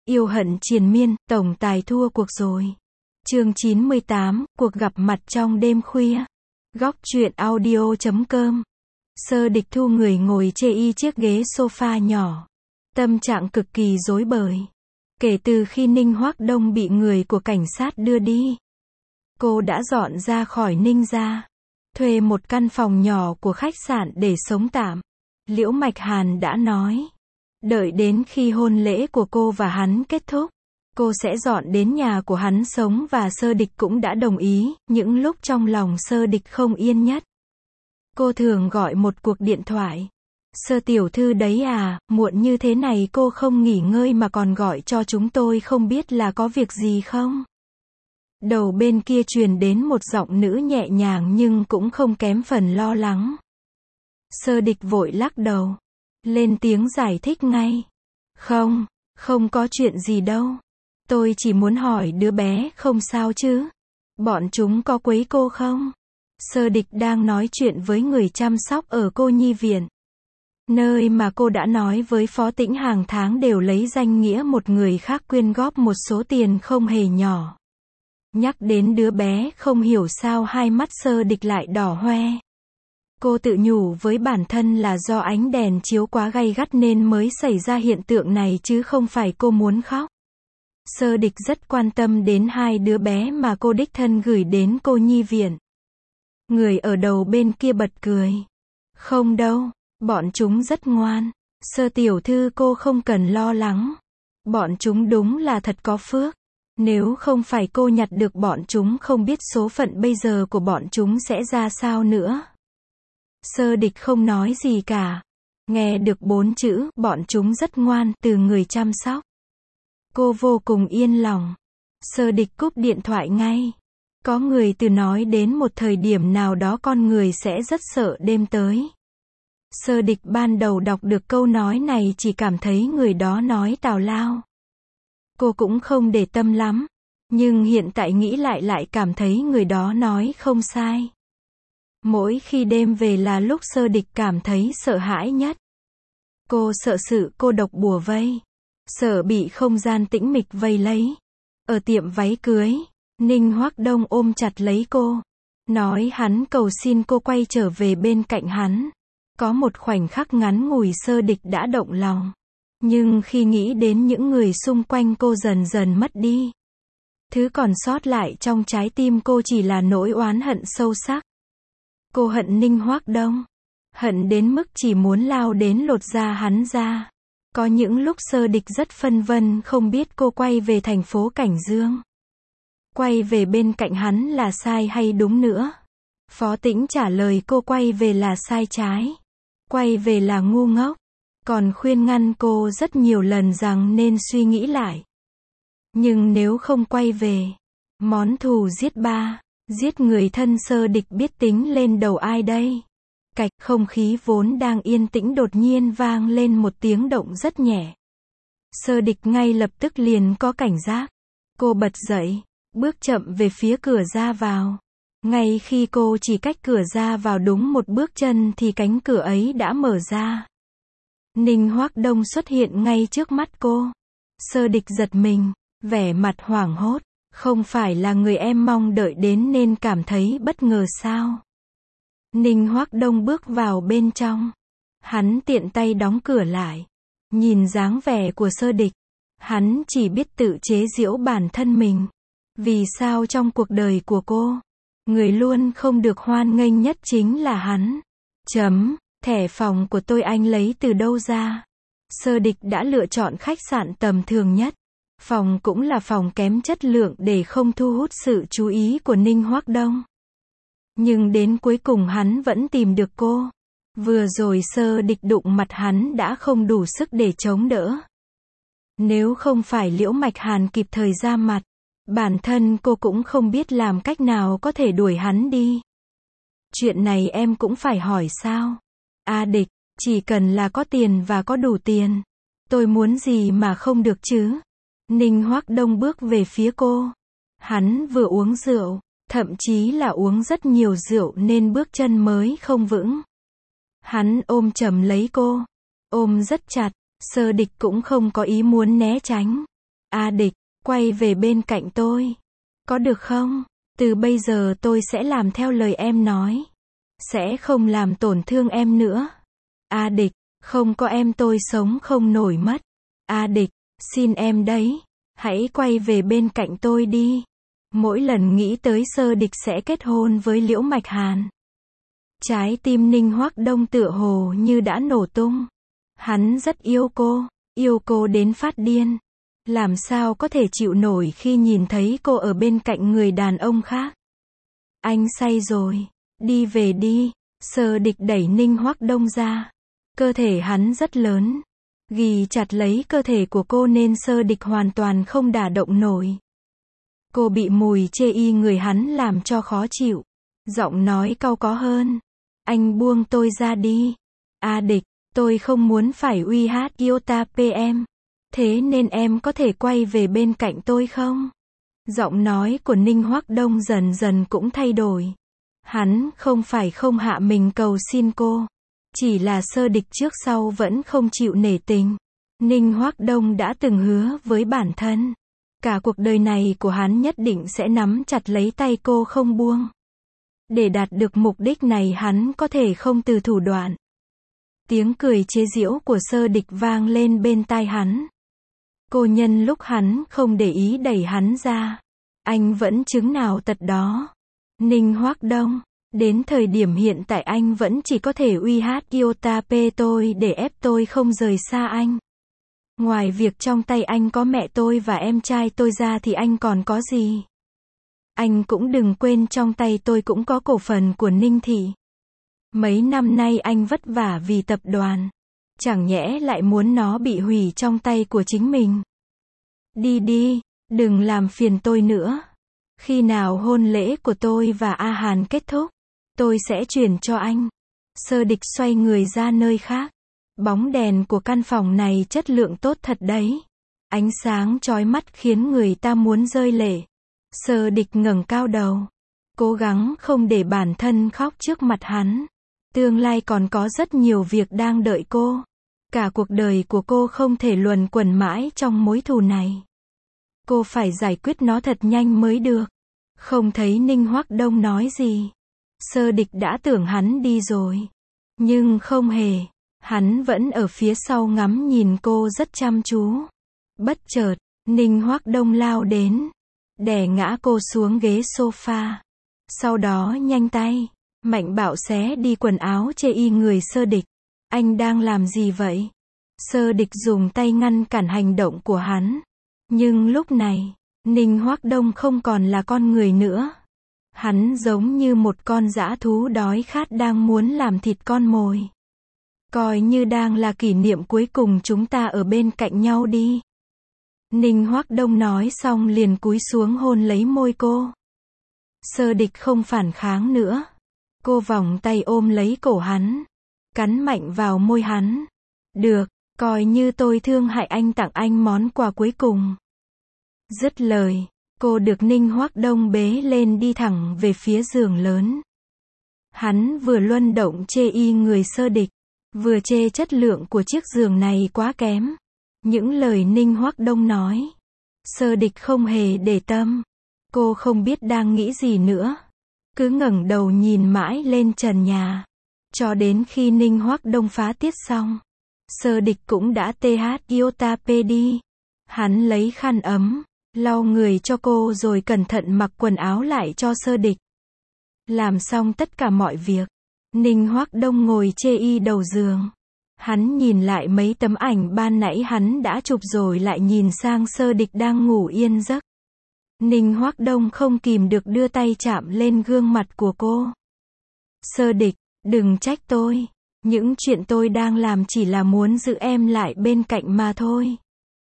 Yêu hận triền miên, tổng tài thua cuộc rồi. Chương 98, cuộc gặp mặt trong đêm khuya. Góc truyện audio.com. Sơ Địch Thu người ngồi chê y chiếc ghế sofa nhỏ. Tâm trạng cực kỳ rối bời. Kể từ khi Ninh Hoác Đông bị người của cảnh sát đưa đi, cô đã dọn ra khỏi Ninh gia, thuê một căn phòng nhỏ của khách sạn để sống tạm. Liễu Mạch Hàn đã nói, đợi đến khi hôn lễ của cô và hắn kết thúc, cô sẽ dọn đến nhà của hắn sống, và Sơ Địch cũng đã đồng ý. Những lúc trong lòng Sơ Địch không yên nhất, cô thường gọi một cuộc điện thoại. Sơ tiểu thư đấy à, muộn như thế này cô không nghỉ ngơi mà còn gọi cho chúng tôi, không biết là có việc gì không? Đầu bên kia truyền đến một giọng nữ nhẹ nhàng nhưng cũng không kém phần lo lắng. Sơ Địch vội lắc đầu, lên tiếng giải thích ngay. Không có chuyện gì đâu. Tôi chỉ muốn hỏi đứa bé không sao chứ? Bọn chúng có quấy cô không? Sơ Địch đang nói chuyện với người chăm sóc ở cô nhi viện, nơi mà cô đã nói với Phó Tĩnh hàng tháng đều lấy danh nghĩa một người khác quyên góp một số tiền không hề nhỏ. Nhắc đến đứa bé, không hiểu sao hai mắt Sơ Địch lại đỏ hoe. Cô tự nhủ với bản thân là do ánh đèn chiếu quá gay gắt nên mới xảy ra hiện tượng này chứ không phải cô muốn khóc. Sơ Địch rất quan tâm đến hai đứa bé mà cô đích thân gửi đến cô nhi viện. Người ở đầu bên kia bật cười. Không đâu, bọn chúng rất ngoan. Sơ tiểu thư cô không cần lo lắng. Bọn chúng đúng là thật có phước. Nếu không phải cô nhặt được bọn chúng, không biết số phận bây giờ của bọn chúng sẽ ra sao nữa. Sơ Địch không nói gì cả. Nghe được 4 chữ, bọn chúng rất ngoan, từ người chăm sóc, cô vô cùng yên lòng. Sơ Địch cúp điện thoại ngay. Có người từ nói đến một thời điểm nào đó con người sẽ rất sợ đêm tới. Sơ Địch ban đầu đọc được câu nói này chỉ cảm thấy người đó nói tào lao. Cô cũng không để tâm lắm. Nhưng hiện tại nghĩ lại cảm thấy người đó nói không sai. Mỗi khi đêm về là lúc Sơ Địch cảm thấy sợ hãi nhất. Cô sợ sự cô độc bủa vây. Sợ bị không gian tĩnh mịch vây lấy. Ở tiệm váy cưới, Ninh Hoác Đông ôm chặt lấy cô, nói hắn cầu xin cô quay trở về bên cạnh hắn. Có một khoảnh khắc ngắn ngủi Sơ Địch đã động lòng. Nhưng khi nghĩ đến những người xung quanh cô dần dần mất đi, thứ còn sót lại trong trái tim cô chỉ là nỗi oán hận sâu sắc. Cô hận Ninh Hoác Đông. Hận đến mức chỉ muốn lao đến lột da hắn ra. Có những lúc Sơ Địch rất phân vân, không biết cô quay về thành phố Cảnh Dương, quay về bên cạnh hắn là sai hay đúng nữa. Phó Tĩnh trả lời cô quay về là sai trái. Quay về là ngu ngốc. Còn khuyên ngăn cô rất nhiều lần rằng nên suy nghĩ lại. Nhưng nếu không quay về, món thù giết ba, giết người thân Sơ Địch biết tính lên đầu ai đây? Cạch, không khí vốn đang yên tĩnh đột nhiên vang lên một tiếng động rất nhẹ. Sơ Địch ngay lập tức liền có cảnh giác. Cô bật dậy, bước chậm về phía cửa ra vào. Ngay khi cô chỉ cách cửa ra vào đúng một bước chân thì cánh cửa ấy đã mở ra. Ninh Hoác Đông xuất hiện ngay trước mắt cô. Sơ Địch giật mình, vẻ mặt hoảng hốt. Không phải là người em mong đợi đến nên cảm thấy bất ngờ sao? Ninh Hoác Đông bước vào bên trong. Hắn tiện tay đóng cửa lại. Nhìn dáng vẻ của Sơ Địch, hắn chỉ biết tự chế giễu bản thân mình. Vì sao trong cuộc đời của cô, người luôn không được hoan nghênh nhất chính là hắn? Thẻ phòng của tôi anh lấy từ đâu ra? Sơ Địch đã lựa chọn khách sạn tầm thường nhất. Phòng cũng là phòng kém chất lượng để không thu hút sự chú ý của Ninh Hoác Đông. Nhưng đến cuối cùng hắn vẫn tìm được cô. Vừa rồi Sơ Địch đụng mặt hắn đã không đủ sức để chống đỡ. Nếu không phải Liễu Mạch Hàn kịp thời ra mặt, bản thân cô cũng không biết làm cách nào có thể đuổi hắn đi. Chuyện này em cũng phải hỏi sao? Địch, chỉ cần là có tiền và có đủ tiền, tôi muốn gì mà không được chứ? Ninh Hoác Đông bước về phía cô. Hắn vừa uống rượu, thậm chí là uống rất nhiều rượu nên bước chân mới không vững. Hắn ôm chầm lấy cô, ôm rất chặt. Sơ Địch cũng không có ý muốn né tránh. A Địch, quay về bên cạnh tôi. Có được không? Từ bây giờ tôi sẽ làm theo lời em nói. Sẽ không làm tổn thương em nữa. A Địch, không có em tôi sống không nổi mất. A Địch, xin em đấy. Hãy quay về bên cạnh tôi đi. Mỗi lần nghĩ tới Sơ Địch sẽ kết hôn với Liễu Mạch Hàn, trái tim Ninh Hoắc Đông tựa hồ như đã nổ tung. Hắn rất yêu cô đến phát điên. Làm sao có thể chịu nổi khi nhìn thấy cô ở bên cạnh người đàn ông khác. Anh say rồi, đi về đi. Sơ Địch đẩy Ninh Hoắc Đông ra. Cơ thể hắn rất lớn, ghì chặt lấy cơ thể của cô nên Sơ Địch hoàn toàn không đả động nổi. Cô bị mùi chê y người hắn làm cho khó chịu. Giọng nói cau có hơn. Anh buông tôi ra đi. A Địch, tôi không muốn phải uy hát Iota PM. Thế nên em có thể quay về bên cạnh tôi không? Giọng nói của Ninh Hoắc Đông dần dần cũng thay đổi. Hắn không phải không hạ mình cầu xin cô. Chỉ là Sơ Địch trước sau vẫn không chịu nể tình. Ninh Hoắc Đông đã từng hứa với bản thân. Cả cuộc đời này của hắn nhất định sẽ nắm chặt lấy tay cô không buông. Để đạt được mục đích này hắn có thể không từ thủ đoạn. Tiếng cười chế giễu của Sơ Địch vang lên bên tai hắn. Cô nhân lúc hắn không để ý đẩy hắn ra. Anh vẫn chứng nào tật đó. Ninh Hoắc Đông, đến thời điểm hiện tại anh vẫn chỉ có thể uy hát Iota P tôi để ép tôi không rời xa anh. Ngoài việc trong tay anh có mẹ tôi và em trai tôi ra thì anh còn có gì? Anh cũng đừng quên trong tay tôi cũng có cổ phần của Ninh Thị. Mấy năm nay anh vất vả vì tập đoàn. Chẳng nhẽ lại muốn nó bị hủy trong tay của chính mình. Đi đi, đừng làm phiền tôi nữa. Khi nào hôn lễ của tôi và A Hàn kết thúc, tôi sẽ chuyển cho anh. Sơ Địch xoay người ra nơi khác. Bóng đèn của căn phòng này chất lượng tốt thật đấy. Ánh sáng chói mắt khiến người ta muốn rơi lệ. Sơ Địch ngẩng cao đầu. Cố gắng không để bản thân khóc trước mặt hắn. Tương lai còn có rất nhiều việc đang đợi cô. Cả cuộc đời của cô không thể luẩn quẩn mãi trong mối thù này. Cô phải giải quyết nó thật nhanh mới được. Không thấy Ninh Hoắc Đông nói gì. Sơ Địch đã tưởng hắn đi rồi. Nhưng không hề. Hắn vẫn ở phía sau ngắm nhìn cô rất chăm chú. Bất chợt, Ninh Hoắc Đông lao đến. Đè ngã cô xuống ghế sofa. Sau đó nhanh tay, mạnh bạo xé đi quần áo chê y người Sơ Địch. Anh đang làm gì vậy? Sơ Địch dùng tay ngăn cản hành động của hắn. Nhưng lúc này, Ninh Hoắc Đông không còn là con người nữa. Hắn giống như một con dã thú đói khát đang muốn làm thịt con mồi. Coi như đang là kỷ niệm cuối cùng chúng ta ở bên cạnh nhau đi. Ninh Hoắc Đông nói xong liền cúi xuống hôn lấy môi cô. Sơ Địch không phản kháng nữa. Cô vòng tay ôm lấy cổ hắn. Cắn mạnh vào môi hắn. Được, coi như tôi thương hại anh tặng anh món quà cuối cùng. Dứt lời, cô được Ninh Hoắc Đông bế lên đi thẳng về phía giường lớn. Hắn vừa luân động chê y người Sơ Địch, vừa chê chất lượng của chiếc giường này quá kém. Những lời Ninh Hoắc Đông nói, Sơ Địch không hề để tâm. Cô không biết đang nghĩ gì nữa. Cứ ngẩng đầu nhìn mãi lên trần nhà. Cho đến khi Ninh Hoắc Đông phá tiết xong. Sơ Địch cũng đã Iota P đi. Hắn lấy khăn ấm, lau người cho cô rồi cẩn thận mặc quần áo lại cho Sơ Địch. Làm xong tất cả mọi việc. Ninh Hoắc Đông ngồi chê y đầu giường. Hắn nhìn lại mấy tấm ảnh ban nãy hắn đã chụp rồi lại nhìn sang Sơ Địch đang ngủ yên giấc. Ninh Hoắc Đông không kìm được đưa tay chạm lên gương mặt của cô. Sơ Địch, đừng trách tôi. Những chuyện tôi đang làm chỉ là muốn giữ em lại bên cạnh mà thôi.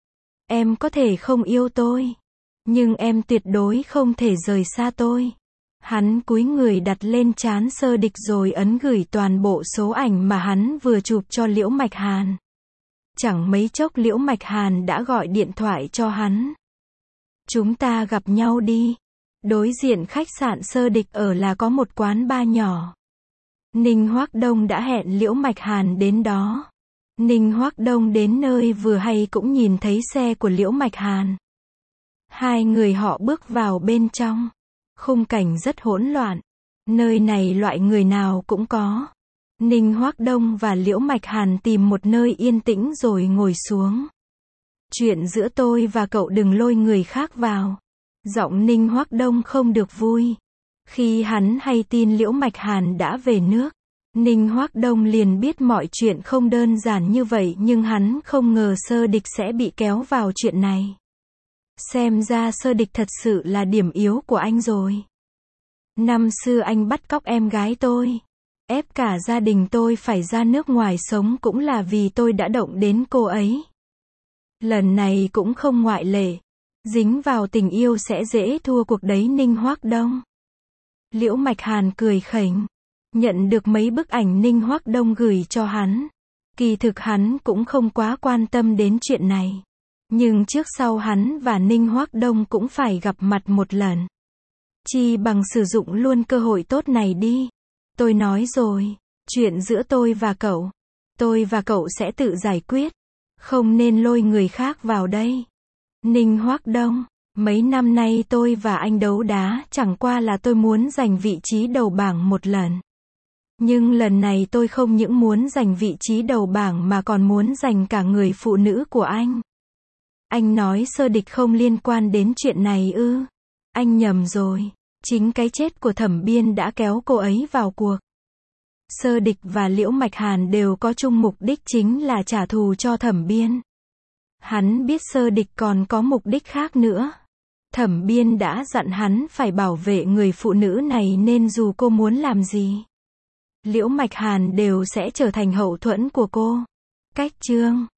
Em có thể không yêu tôi, nhưng em tuyệt đối không thể rời xa tôi. Hắn cúi người đặt lên trán Sơ Địch rồi ấn gửi toàn bộ số ảnh mà hắn vừa chụp cho Liễu Mạch Hàn. Chẳng mấy chốc Liễu Mạch Hàn đã gọi điện thoại cho hắn. Chúng ta gặp nhau đi. Đối diện khách sạn Sơ Địch ở là có một quán bar nhỏ. Ninh Hoắc Đông đã hẹn Liễu Mạch Hàn đến đó. Ninh Hoắc Đông đến nơi vừa hay cũng nhìn thấy xe của Liễu Mạch Hàn. Hai người họ bước vào bên trong. Khung cảnh rất hỗn loạn. Nơi này loại người nào cũng có. Ninh Hoác Đông và Liễu Mạch Hàn tìm một nơi yên tĩnh rồi ngồi xuống. Chuyện giữa tôi và cậu đừng lôi người khác vào. Giọng Ninh Hoác Đông không được vui. Khi hắn hay tin Liễu Mạch Hàn đã về nước, Ninh Hoác Đông liền biết mọi chuyện không đơn giản như vậy, nhưng hắn không ngờ Sơ Địch sẽ bị kéo vào chuyện này. Xem ra Sơ Địch thật sự là điểm yếu của anh rồi. Năm xưa anh bắt cóc em gái tôi, ép cả gia đình tôi phải ra nước ngoài sống cũng là vì tôi đã động đến cô ấy. Lần này cũng không ngoại lệ. Dính vào tình yêu sẽ dễ thua cuộc đấy Ninh Hoác Đông. Liễu Mạch Hàn cười khỉnh. Nhận được mấy bức ảnh Ninh Hoác Đông gửi cho hắn. Kỳ thực hắn cũng không quá quan tâm đến chuyện này. Nhưng trước sau hắn và Ninh Hoác Đông cũng phải gặp mặt một lần. Chi bằng sử dụng luôn cơ hội tốt này đi. Tôi nói rồi, chuyện giữa tôi và cậu sẽ tự giải quyết. Không nên lôi người khác vào đây. Ninh Hoác Đông, mấy năm nay tôi và anh đấu đá, chẳng qua là tôi muốn giành vị trí đầu bảng một lần. Nhưng lần này tôi không những muốn giành vị trí đầu bảng mà còn muốn giành cả người phụ nữ của anh. Anh nói Sơ Địch không liên quan đến chuyện này ư? Anh nhầm rồi. Chính cái chết của Thẩm Biên đã kéo cô ấy vào cuộc. Sơ Địch và Liễu Mạch Hàn đều có chung mục đích, chính là trả thù cho Thẩm Biên. Hắn biết Sơ Địch còn có mục đích khác nữa. Thẩm Biên đã dặn hắn phải bảo vệ người phụ nữ này, nên dù cô muốn làm gì, Liễu Mạch Hàn đều sẽ trở thành hậu thuẫn của cô. Cách chương